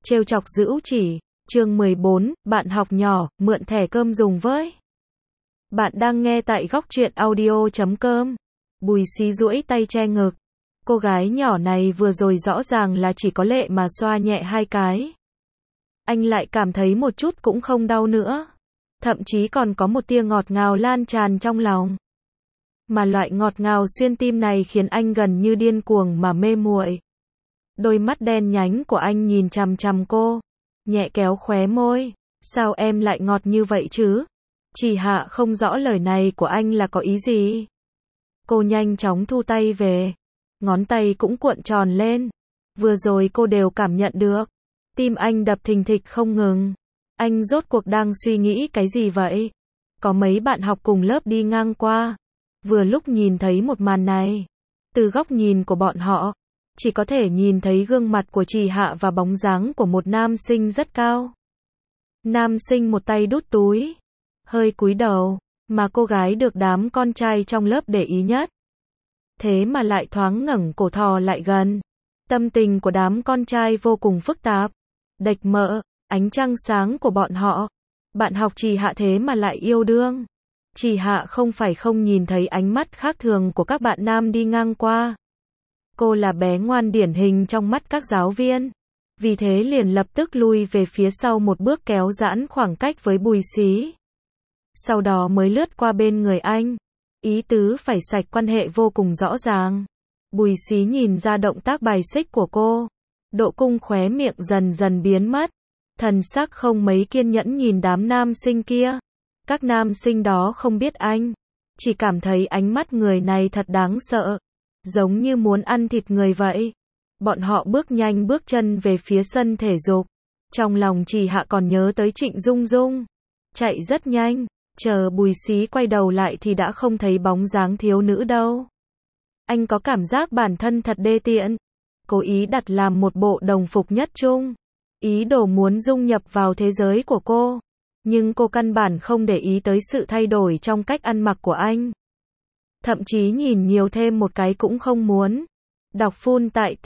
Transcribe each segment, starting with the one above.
Trêu chọc Dữu Chỉ, chương 14, bạn học nhỏ, mượn thẻ cơm dùng với. Bạn đang nghe tại góc truyện audio.com. Bùi Xí duỗi tay che ngực. Cô gái nhỏ này vừa rồi rõ ràng là chỉ có lệ mà xoa nhẹ 2 cái. Anh lại cảm thấy một chút cũng không đau nữa. Thậm chí còn có một tia ngọt ngào lan tràn trong lòng. Mà loại ngọt ngào xuyên tim này khiến anh gần như điên cuồng mà mê muội. Đôi mắt đen nhánh của anh nhìn chằm chằm cô, nhẹ kéo khóe môi. Sao em lại ngọt như vậy chứ? Chỉ Hạ không rõ lời này của anh là có ý gì. Cô nhanh chóng thu tay về. Ngón tay cũng cuộn tròn lên. Vừa rồi cô đều cảm nhận được. Tim anh đập thình thịch không ngừng. Anh rốt cuộc đang suy nghĩ cái gì vậy? Có mấy bạn học cùng lớp đi ngang qua. Vừa lúc nhìn thấy một màn này. Từ góc nhìn của bọn họ, chỉ có thể nhìn thấy gương mặt của Chỉ Hạ và bóng dáng của một nam sinh rất cao. Nam sinh một tay đút túi, hơi cúi đầu, mà cô gái được đám con trai trong lớp để ý nhất. Thế mà lại thoáng ngẩng cổ thò lại gần. Tâm tình của đám con trai vô cùng phức tạp. Đệch mợ, ánh trăng sáng của bọn họ. Bạn học Chỉ Hạ thế mà lại yêu đương. Chỉ Hạ không phải không nhìn thấy ánh mắt khác thường của các bạn nam đi ngang qua. Cô là bé ngoan điển hình trong mắt các giáo viên. Vì thế liền lập tức lui về phía sau một bước kéo giãn khoảng cách với Bùi Xí. Sau đó mới lướt qua bên người anh. Ý tứ phải sạch quan hệ vô cùng rõ ràng. Bùi Xí nhìn ra động tác bài xích của cô. Độ cung khóe miệng dần dần biến mất. Thần sắc không mấy kiên nhẫn nhìn đám nam sinh kia. Các nam sinh đó không biết anh. Chỉ cảm thấy ánh mắt người này thật đáng sợ. Giống như muốn ăn thịt người vậy. Bọn họ bước nhanh bước chân về phía sân thể dục. Trong lòng Chỉ Hạ còn nhớ tới Trịnh Dung Dung. Chạy rất nhanh. Chờ Bùi Xí quay đầu lại thì đã không thấy bóng dáng thiếu nữ đâu. Anh có cảm giác bản thân thật đê tiện. Cố ý đặt làm một bộ đồng phục nhất trung. Ý đồ muốn dung nhập vào thế giới của cô. Nhưng cô căn bản không để ý tới sự thay đổi trong cách ăn mặc của anh. Thậm chí nhìn nhiều thêm một cái cũng không muốn. Đọc full tại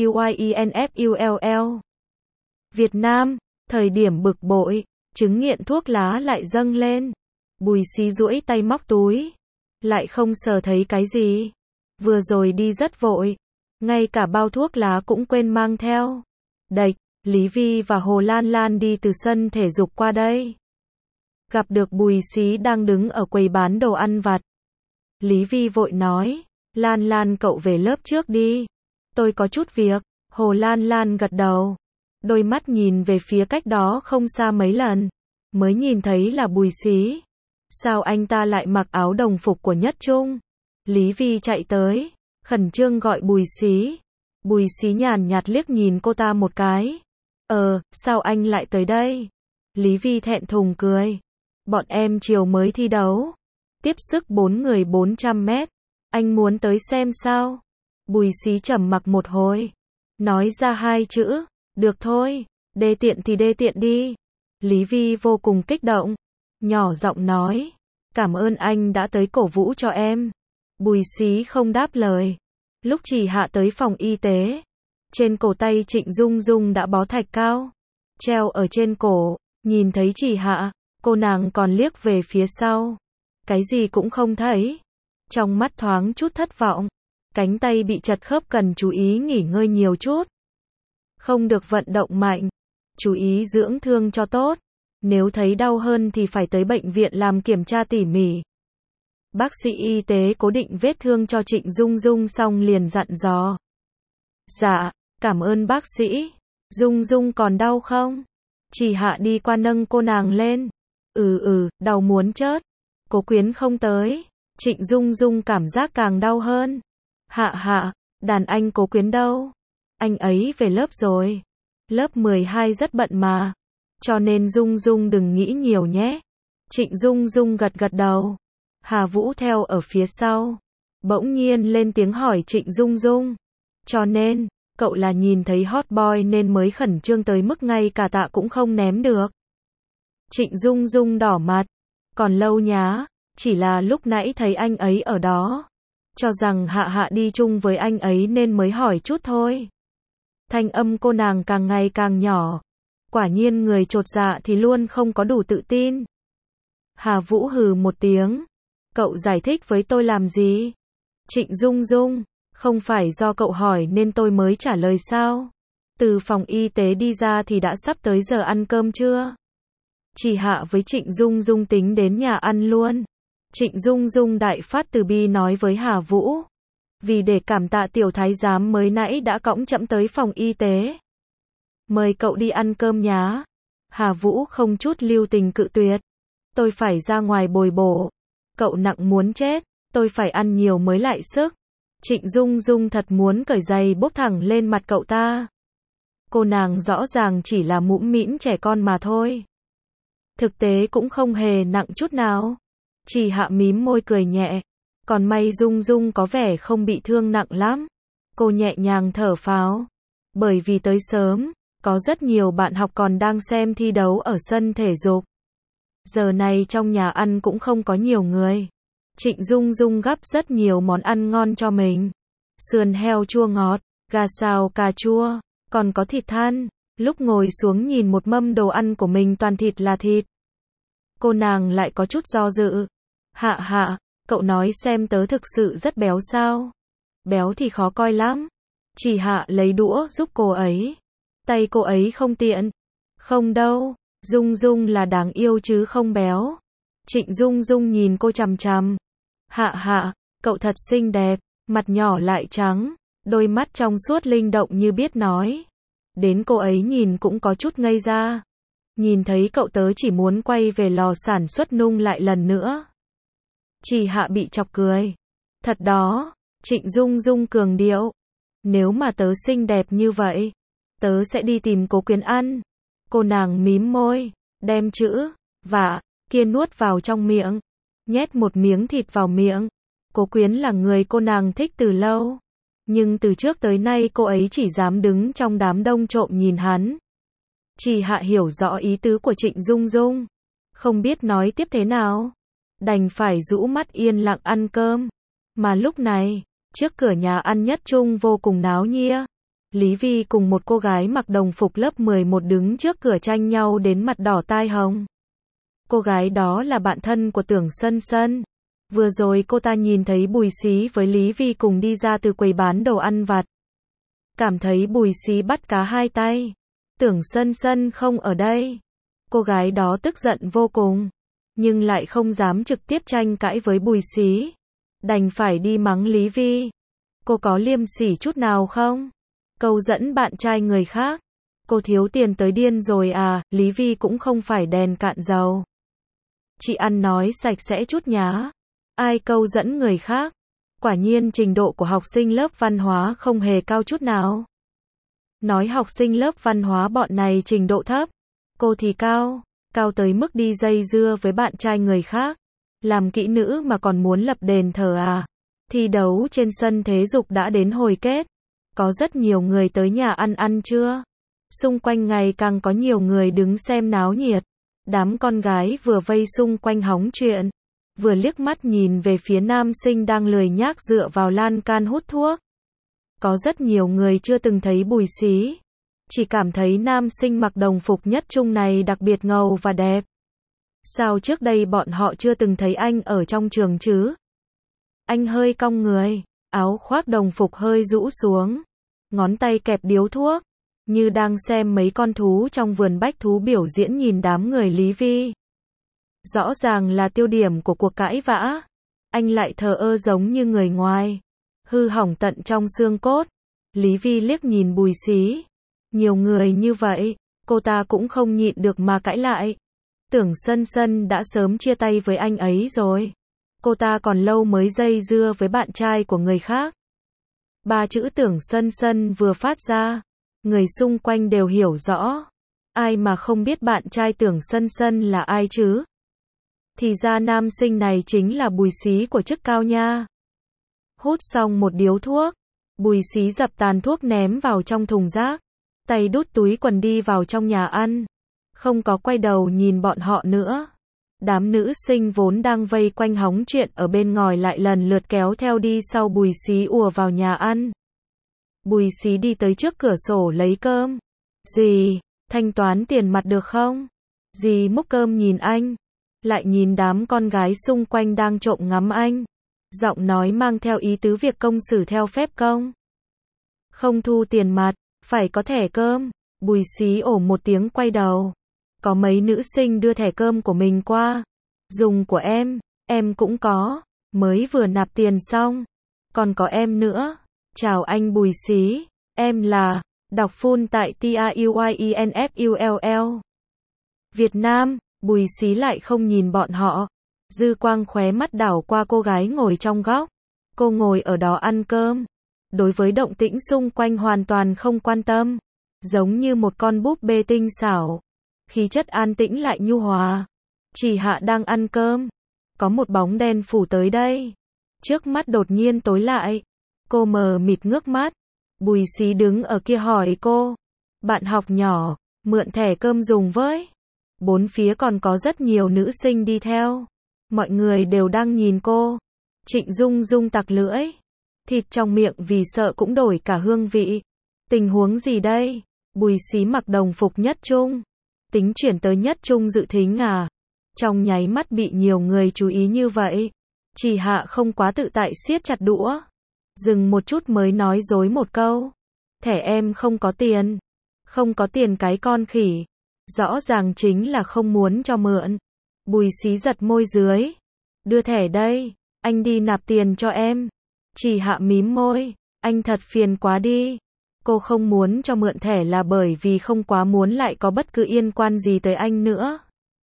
TAUYINFULL. Việt Nam, thời điểm bực bội, chứng nghiện thuốc lá lại dâng lên. Bùi Xí duỗi tay móc túi. Lại không sờ thấy cái gì. Vừa rồi đi rất vội. Ngay cả bao thuốc lá cũng quên mang theo. Đệch, Lý Vi và Hồ Lan Lan đi từ sân thể dục qua đây. Gặp được Bùi Xí đang đứng ở quầy bán đồ ăn vặt. Lý Vi vội nói, Lan Lan cậu về lớp trước đi. Tôi có chút việc. Hồ Lan Lan gật đầu. Đôi mắt nhìn về phía cách đó không xa mấy lần. Mới nhìn thấy là Bùi Xí. Sao anh ta lại mặc áo đồng phục của Nhất Trung? Lý Vi chạy tới. Khẩn trương gọi Bùi Xí. Bùi Xí nhàn nhạt liếc nhìn cô ta một cái. Sao anh lại tới đây? Lý Vi thẹn thùng cười. Bọn em chiều mới thi đấu. Tiếp sức 4 người 400 mét. Anh muốn tới xem sao? Bùi Xí trầm mặc một hồi. Nói ra 2 chữ. Được thôi. Đê tiện thì đê tiện đi. Lý Vi vô cùng kích động. Nhỏ giọng nói. Cảm ơn anh đã tới cổ vũ cho em. Bùi Xí không đáp lời. Lúc Chỉ Hạ tới phòng y tế. Trên cổ tay Trịnh Dung Dung đã bó thạch cao. Treo ở trên cổ. Nhìn thấy Chỉ Hạ. Cô nàng còn liếc về phía sau. Cái gì cũng không thấy. Trong mắt thoáng chút thất vọng. Cánh tay bị chật khớp cần chú ý nghỉ ngơi nhiều chút. Không được vận động mạnh. Chú ý dưỡng thương cho tốt. Nếu thấy đau hơn thì phải tới bệnh viện làm kiểm tra tỉ mỉ. Bác sĩ y tế cố định vết thương cho Trịnh Dung Dung xong liền dặn dò. Dạ, cảm ơn bác sĩ. Dung Dung còn đau không? Chỉ Hạ đi qua nâng cô nàng lên. Đau muốn chết. Cố Quyến không tới. Trịnh Dung Dung cảm giác càng đau hơn. Hạ, đàn anh Cố Quyến đâu? Anh ấy về lớp rồi. Lớp 12 rất bận mà. Cho nên Dung Dung đừng nghĩ nhiều nhé. Trịnh Dung Dung gật gật đầu. Hà Vũ theo ở phía sau. Bỗng nhiên lên tiếng hỏi Trịnh Dung Dung. Cho nên, cậu là nhìn thấy hot boy nên mới khẩn trương tới mức ngay cả tạ cũng không ném được. Trịnh Dung Dung đỏ mặt. Còn lâu nhá. Chỉ là lúc nãy thấy anh ấy ở đó. Cho rằng Hạ đi chung với anh ấy nên mới hỏi chút thôi. Thanh âm cô nàng càng ngày càng nhỏ. Quả nhiên người chột dạ thì luôn không có đủ tự tin. Hà Vũ hừ một tiếng. Cậu giải thích với tôi làm gì? Trịnh Dung Dung, không phải do cậu hỏi nên tôi mới trả lời sao? Từ phòng y tế đi ra thì đã sắp tới giờ ăn cơm chưa? Chỉ Hạ với Trịnh Dung Dung tính đến nhà ăn luôn. Trịnh Dung Dung đại phát từ bi nói với Hà Vũ. Vì để cảm tạ tiểu thái giám mới nãy đã cõng trẫm tới phòng y tế. Mời cậu đi ăn cơm nhá. Hà Vũ không chút lưu tình cự tuyệt. Tôi phải ra ngoài bồi bổ. Cậu nặng muốn chết, tôi phải ăn nhiều mới lại sức. Trịnh Dung Dung thật muốn cởi giày bốc thẳng lên mặt cậu ta. Cô nàng rõ ràng chỉ là mũm mĩm trẻ con mà thôi. Thực tế cũng không hề nặng chút nào. Chỉ Hạ mím môi cười nhẹ. Còn may Dung Dung có vẻ không bị thương nặng lắm. Cô nhẹ nhàng thở phào. Bởi vì tới sớm, có rất nhiều bạn học còn đang xem thi đấu ở sân thể dục. Giờ này trong nhà ăn cũng không có nhiều người. Trịnh Dung Dung gắp rất nhiều món ăn ngon cho mình. Sườn heo chua ngọt, gà xào cà chua, còn có thịt than. Lúc ngồi xuống nhìn một mâm đồ ăn của mình toàn thịt là thịt. Cô nàng lại có chút do dự. Hạ hạ, cậu nói xem tớ thực sự rất béo sao? Béo thì khó coi lắm. Chỉ Hạ lấy đũa giúp cô ấy. Tay cô ấy không tiện. Không đâu, Dung Dung là đáng yêu chứ không béo. Trịnh Dung Dung nhìn cô chằm chằm. Hạ hạ, cậu thật xinh đẹp, mặt nhỏ lại trắng, đôi mắt trong suốt linh động như biết nói. Đến cô ấy nhìn cũng có chút ngây ra. Nhìn thấy cậu tớ chỉ muốn quay về lò sản xuất nung lại lần nữa. Chỉ Hạ bị chọc cười. Thật đó, Trịnh Dung Dung cường điệu. Nếu mà tớ xinh đẹp như vậy, tớ sẽ đi tìm Cố Quyến ăn. Cô nàng mím môi, đem chữ vả kia nuốt vào trong miệng, nhét một miếng thịt vào miệng. Cố Quyến là người cô nàng thích từ lâu, nhưng từ trước tới nay cô ấy chỉ dám đứng trong đám đông trộm nhìn hắn. Chỉ Hạ hiểu rõ ý tứ của Trịnh Dung Dung, không biết nói tiếp thế nào, đành phải rũ mắt yên lặng ăn cơm. Mà lúc này, trước cửa nhà ăn Nhất Trung vô cùng náo nhiệt. Lý Vi cùng một cô gái mặc đồng phục lớp 11 đứng trước cửa tranh nhau đến mặt đỏ tai hồng. Cô gái đó là bạn thân của Tưởng Sân Sân. Vừa rồi cô ta nhìn thấy Bùi Xí với Lý Vi cùng đi ra từ quầy bán đồ ăn vặt. Cảm thấy Bùi Xí bắt cá hai tay. Tưởng Sân Sân không ở đây. Cô gái đó tức giận vô cùng, nhưng lại không dám trực tiếp tranh cãi với Bùi Xí. Đành phải đi mắng Lý Vi. Cô có liêm sỉ chút nào không? Câu dẫn bạn trai người khác. Cô thiếu tiền tới điên rồi à? Lý Vi cũng không phải đèn cạn dầu. Chị ăn nói sạch sẽ chút nhá. Ai câu dẫn người khác? Quả nhiên trình độ của học sinh lớp văn hóa không hề cao chút nào. Nói học sinh lớp văn hóa bọn này trình độ thấp. Cô thì cao. Cao tới mức đi dây dưa với bạn trai người khác. Làm kỹ nữ mà còn muốn lập đền thờ à? Thi đấu trên sân thể dục đã đến hồi kết. Có rất nhiều người tới nhà ăn chưa? Xung quanh ngày càng có nhiều người đứng xem náo nhiệt. Đám con gái vừa vây xung quanh hóng chuyện, vừa liếc mắt nhìn về phía nam sinh đang lười nhác dựa vào lan can hút thuốc. Có rất nhiều người chưa từng thấy Bùi Xí. Chỉ cảm thấy nam sinh mặc đồng phục Nhất Trung này đặc biệt ngầu và đẹp. Sao trước đây bọn họ chưa từng thấy anh ở trong trường chứ? Anh hơi cong người, áo khoác đồng phục hơi rũ xuống, ngón tay kẹp điếu thuốc, như đang xem mấy con thú trong vườn bách thú biểu diễn nhìn đám người Lý Vi. Rõ ràng là tiêu điểm của cuộc cãi vã. Anh lại thờ ơ giống như người ngoài, hư hỏng tận trong xương cốt. Lý Vi liếc nhìn Bùi Xí. Nhiều người như vậy, cô ta cũng không nhịn được mà cãi lại. Tưởng Sân Sân đã sớm chia tay với anh ấy rồi. Cô ta còn lâu mới dây dưa với bạn trai của người khác. Ba chữ Tưởng Sân Sân vừa phát ra, người xung quanh đều hiểu rõ. Ai mà không biết bạn trai Tưởng Sân Sân là ai chứ? Thì ra nam sinh này chính là Bùi Xí của chức cao nha. Hút xong một điếu thuốc, Bùi Xí dập tàn thuốc ném vào trong thùng rác, tay đút túi quần đi vào trong nhà ăn, không có quay đầu nhìn bọn họ nữa. Đám nữ sinh vốn đang vây quanh hóng chuyện ở bên ngoài lại lần lượt kéo theo đi sau Bùi Xí ùa vào nhà ăn. Bùi Xí đi tới trước cửa sổ lấy cơm. Gì? Thanh toán tiền mặt được không? Dì múc cơm nhìn anh, lại nhìn đám con gái xung quanh đang trộm ngắm anh. Giọng nói mang theo ý tứ việc công xử theo phép công. Không thu tiền mặt, phải có thẻ cơm. Bùi xí ổ một tiếng quay đầu. Có mấy nữ sinh đưa thẻ cơm của mình qua. Dùng của em cũng có. Mới vừa nạp tiền xong. Còn có em nữa. Chào anh Bùi xí. Em là, đọc full tại TAUYINFULL. Việt Nam, Bùi xí lại không nhìn bọn họ. Dư quang khóe mắt đảo qua cô gái ngồi trong góc. Cô ngồi ở đó ăn cơm. Đối với động tĩnh xung quanh hoàn toàn không quan tâm. Giống như một con búp bê tinh xảo. Khí chất an tĩnh lại nhu hòa. Chỉ Hạ đang ăn cơm. Có một bóng đen phủ tới đây. Trước mắt đột nhiên tối lại. Cô mờ mịt ngước mắt. Bùi xí đứng ở kia hỏi cô. Bạn học nhỏ, mượn thẻ cơm dùng với. Bốn phía còn có rất nhiều nữ sinh đi theo. Mọi người đều đang nhìn cô. Trịnh Dung Dung tặc lưỡi. Thịt trong miệng vì sợ cũng đổi cả hương vị. Tình huống gì đây? Bùi xí mặc đồng phục nhất trung. Tính chuyển tới nhất trung dự thính à? Trong nháy mắt bị nhiều người chú ý như vậy. Chỉ Hạ không quá tự tại siết chặt đũa. Dừng một chút mới nói dối một câu. Thẻ em không có tiền. Không có tiền cái con khỉ. Rõ ràng chính là không muốn cho mượn. Bùi xí giật môi dưới. Đưa thẻ đây. Anh đi nạp tiền cho em. Chỉ Hạ mím môi. Anh thật phiền quá đi. Cô không muốn cho mượn thẻ là bởi vì không quá muốn lại có bất cứ liên quan gì tới anh nữa.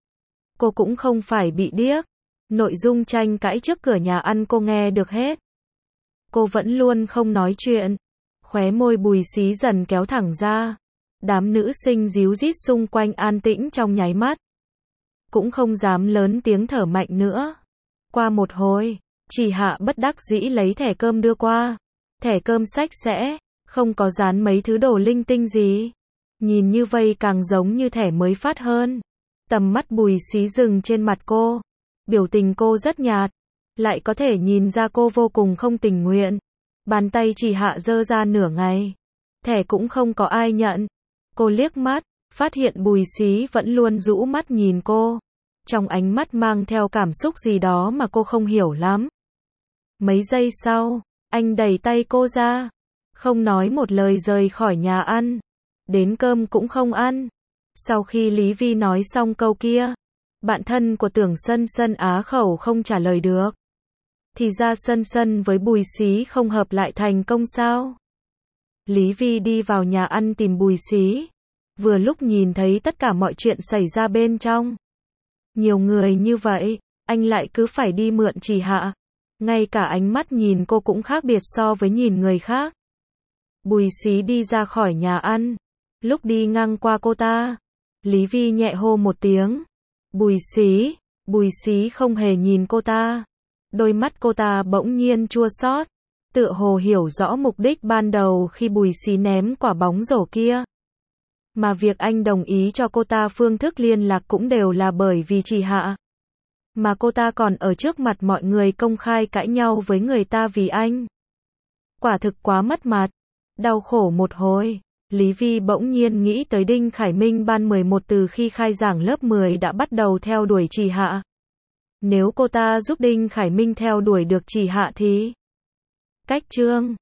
Cô cũng không phải bị điếc. Nội dung tranh cãi trước cửa nhà ăn cô nghe được hết. Cô vẫn luôn không nói chuyện. Khóe môi Bùi xí dần kéo thẳng ra. Đám nữ sinh díu dít xung quanh an tĩnh trong nháy mắt. Cũng không dám lớn tiếng thở mạnh nữa. Qua một hồi, Chỉ Hạ bất đắc dĩ lấy thẻ cơm đưa qua. Thẻ cơm sạch sẽ, không có dán mấy thứ đồ linh tinh gì. Nhìn như vây càng giống như thẻ mới phát hơn. Tầm mắt Bùi xí dừng trên mặt cô. Biểu tình cô rất nhạt. Lại có thể nhìn ra cô vô cùng không tình nguyện. Bàn tay Chỉ Hạ giơ ra nửa ngày. Thẻ cũng không có ai nhận. Cô liếc mắt, phát hiện Bùi xí vẫn luôn rũ mắt nhìn cô. Trong ánh mắt mang theo cảm xúc gì đó mà cô không hiểu lắm. Mấy giây sau, anh đẩy tay cô ra. Không nói một lời rời khỏi nhà ăn. Đến cơm cũng không ăn. Sau khi Lý Vi nói xong câu kia, bạn thân của Tưởng Sân Sân á khẩu không trả lời được. Thì ra Sân Sân với Bùi xí không hợp lại thành công sao? Lý Vi đi vào nhà ăn tìm Bùi xí. Vừa lúc nhìn thấy tất cả mọi chuyện xảy ra bên trong. Nhiều người như vậy, anh lại cứ phải đi mượn Chỉ Hạ. Ngay cả ánh mắt nhìn cô cũng khác biệt so với nhìn người khác. Bùi xí đi ra khỏi nhà ăn. Lúc đi ngang qua cô ta, Lý Vi nhẹ hô một tiếng. Bùi xí không hề nhìn cô ta. Đôi mắt cô ta bỗng nhiên chua xót, tựa hồ hiểu rõ mục đích ban đầu khi Bùi xí ném quả bóng rổ kia. Mà việc anh đồng ý cho cô ta phương thức liên lạc cũng đều là bởi vì Chỉ Hạ. Mà cô ta còn ở trước mặt mọi người công khai cãi nhau với người ta vì anh. Quả thực quá mất mặt. Đau khổ một hồi, Lý Vi bỗng nhiên nghĩ tới Đinh Khải Minh ban 11 từ khi khai giảng lớp 10 đã bắt đầu theo đuổi Chỉ Hạ. Nếu cô ta giúp Đinh Khải Minh theo đuổi được Chỉ Hạ thì... Cách chương